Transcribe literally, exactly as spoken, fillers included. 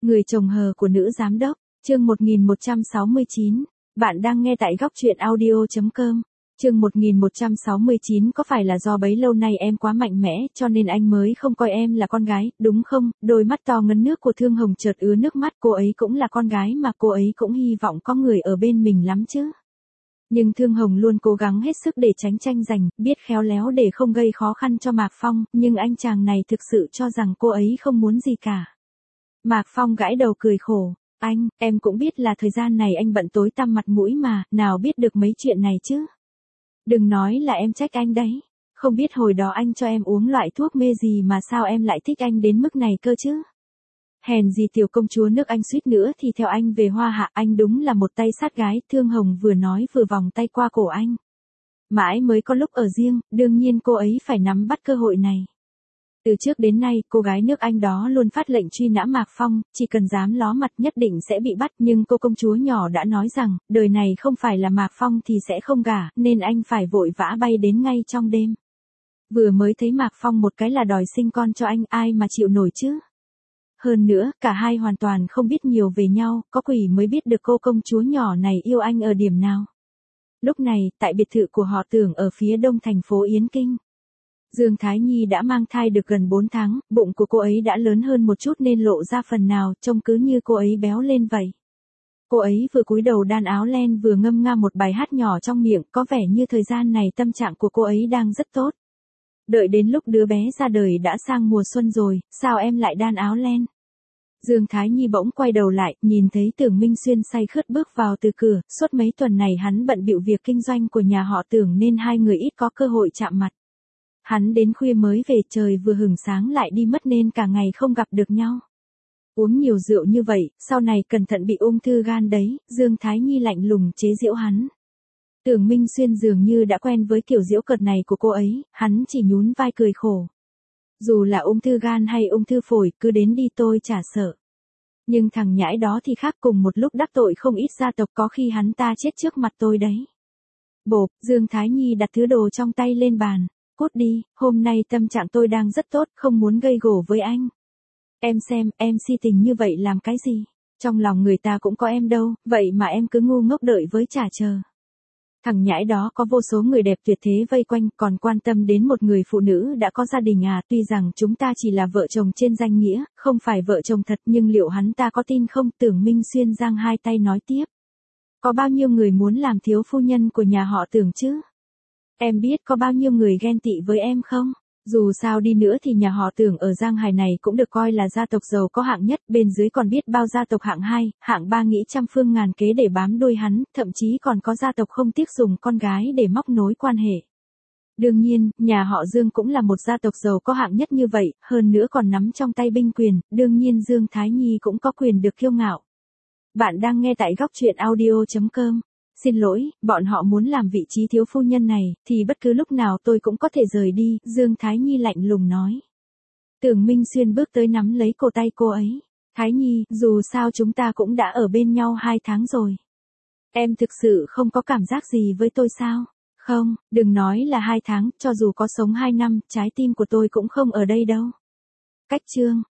Người chồng hờ của nữ giám đốc, chương một nghìn một trăm sáu mươi chín. Bạn đang nghe tại góc truyện audio chấm com. Chương một nghìn một trăm sáu mươi chín. Có phải là do bấy lâu nay em quá mạnh mẽ cho nên anh mới không coi em là con gái, đúng không? Đôi mắt to ngấn nước của Thương Hồng chợt ứa nước mắt, cô ấy cũng là con gái mà, cô ấy cũng hy vọng có người ở bên mình lắm chứ. Nhưng Thương Hồng luôn cố gắng hết sức để tránh tranh giành, biết khéo léo để không gây khó khăn cho Mạc Phong, nhưng anh chàng này thực sự cho rằng cô ấy không muốn gì cả. Mạc Phong gãi đầu cười khổ, anh, em cũng biết là thời gian này anh bận tối tăm mặt mũi mà, nào biết được mấy chuyện này chứ. Đừng nói là em trách anh đấy, không biết hồi đó anh cho em uống loại thuốc mê gì mà sao em lại thích anh đến mức này cơ chứ. Hèn gì tiểu công chúa nước Anh suýt nữa thì theo anh về Hoa Hạ, anh đúng là một tay sát gái. Thương Hồng vừa nói vừa vòng tay qua cổ anh. Mãi mới có lúc ở riêng, đương nhiên cô ấy phải nắm bắt cơ hội này. Từ trước đến nay, cô gái nước Anh đó luôn phát lệnh truy nã Mạc Phong, chỉ cần dám ló mặt nhất định sẽ bị bắt, nhưng cô công chúa nhỏ đã nói rằng, đời này không phải là Mạc Phong thì sẽ không gả, nên anh phải vội vã bay đến ngay trong đêm. Vừa mới thấy Mạc Phong một cái là đòi sinh con cho anh, ai mà chịu nổi chứ. Hơn nữa, cả hai hoàn toàn không biết nhiều về nhau, có quỷ mới biết được cô công chúa nhỏ này yêu anh ở điểm nào. Lúc này, tại biệt thự của họ Tưởng ở phía đông thành phố Yến Kinh. Dương Thái Nhi đã mang thai được gần bốn tháng, bụng của cô ấy đã lớn hơn một chút nên lộ ra phần nào, trông cứ như cô ấy béo lên vậy. Cô ấy vừa cúi đầu đan áo len vừa ngâm nga một bài hát nhỏ trong miệng, có vẻ như thời gian này tâm trạng của cô ấy đang rất tốt. Đợi đến lúc đứa bé ra đời đã sang mùa xuân rồi, sao em lại đan áo len? Dương Thái Nhi bỗng quay đầu lại, nhìn thấy Tưởng Minh Xuyên say khướt bước vào từ cửa, suốt mấy tuần này hắn bận bịu việc kinh doanh của nhà họ Tưởng nên hai người ít có cơ hội chạm mặt. Hắn đến khuya mới về, trời vừa hửng sáng lại đi mất nên cả ngày không gặp được nhau. Uống nhiều rượu như vậy, sau này cẩn thận bị ung thư gan đấy, Dương Thái Nhi lạnh lùng chế giễu hắn. Tưởng Minh Xuyên dường như đã quen với kiểu giễu cợt này của cô ấy, hắn chỉ nhún vai cười khổ. Dù là ung thư gan hay ung thư phổi, cứ đến đi tôi chả sợ. Nhưng thằng nhãi đó thì khác, cùng một lúc đắc tội không ít gia tộc, có khi hắn ta chết trước mặt tôi đấy. Bộp, Dương Thái Nhi đặt thứ đồ trong tay lên bàn. Cút đi, hôm nay tâm trạng tôi đang rất tốt, không muốn gây gổ với anh. Em xem, em si tình như vậy làm cái gì? Trong lòng người ta cũng có em đâu, vậy mà em cứ ngu ngốc đợi với chả chờ. Thằng nhãi đó có vô số người đẹp tuyệt thế vây quanh, còn quan tâm đến một người phụ nữ đã có gia đình à? Tuy rằng chúng ta chỉ là vợ chồng trên danh nghĩa, không phải vợ chồng thật, nhưng liệu hắn ta có tin không? Tưởng Minh Xuyên giang hai tay nói tiếp. Có bao nhiêu người muốn làm thiếu phu nhân của nhà họ Tưởng chứ? Em biết có bao nhiêu người ghen tị với em không? Dù sao đi nữa thì nhà họ Tưởng ở Giang Hải này cũng được coi là gia tộc giàu có hạng nhất, bên dưới còn biết bao gia tộc hạng hai, hạng ba nghĩ trăm phương ngàn kế để bám đuôi hắn, thậm chí còn có gia tộc không tiếc dùng con gái để móc nối quan hệ. Đương nhiên, nhà họ Dương cũng là một gia tộc giàu có hạng nhất như vậy, hơn nữa còn nắm trong tay binh quyền, đương nhiên Dương Thái Nhi cũng có quyền được kiêu ngạo. Bạn đang nghe tại góc truyện audio chấm com. Xin lỗi, bọn họ muốn làm vị trí thiếu phu nhân này, thì bất cứ lúc nào tôi cũng có thể rời đi, Dương Thái Nhi lạnh lùng nói. Tưởng Minh Xuyên bước tới nắm lấy cổ tay cô ấy. Thái Nhi, dù sao chúng ta cũng đã ở bên nhau hai tháng rồi. Em thực sự không có cảm giác gì với tôi sao? Không, đừng nói là hai tháng, cho dù có sống hai năm, trái tim của tôi cũng không ở đây đâu. Cách chương.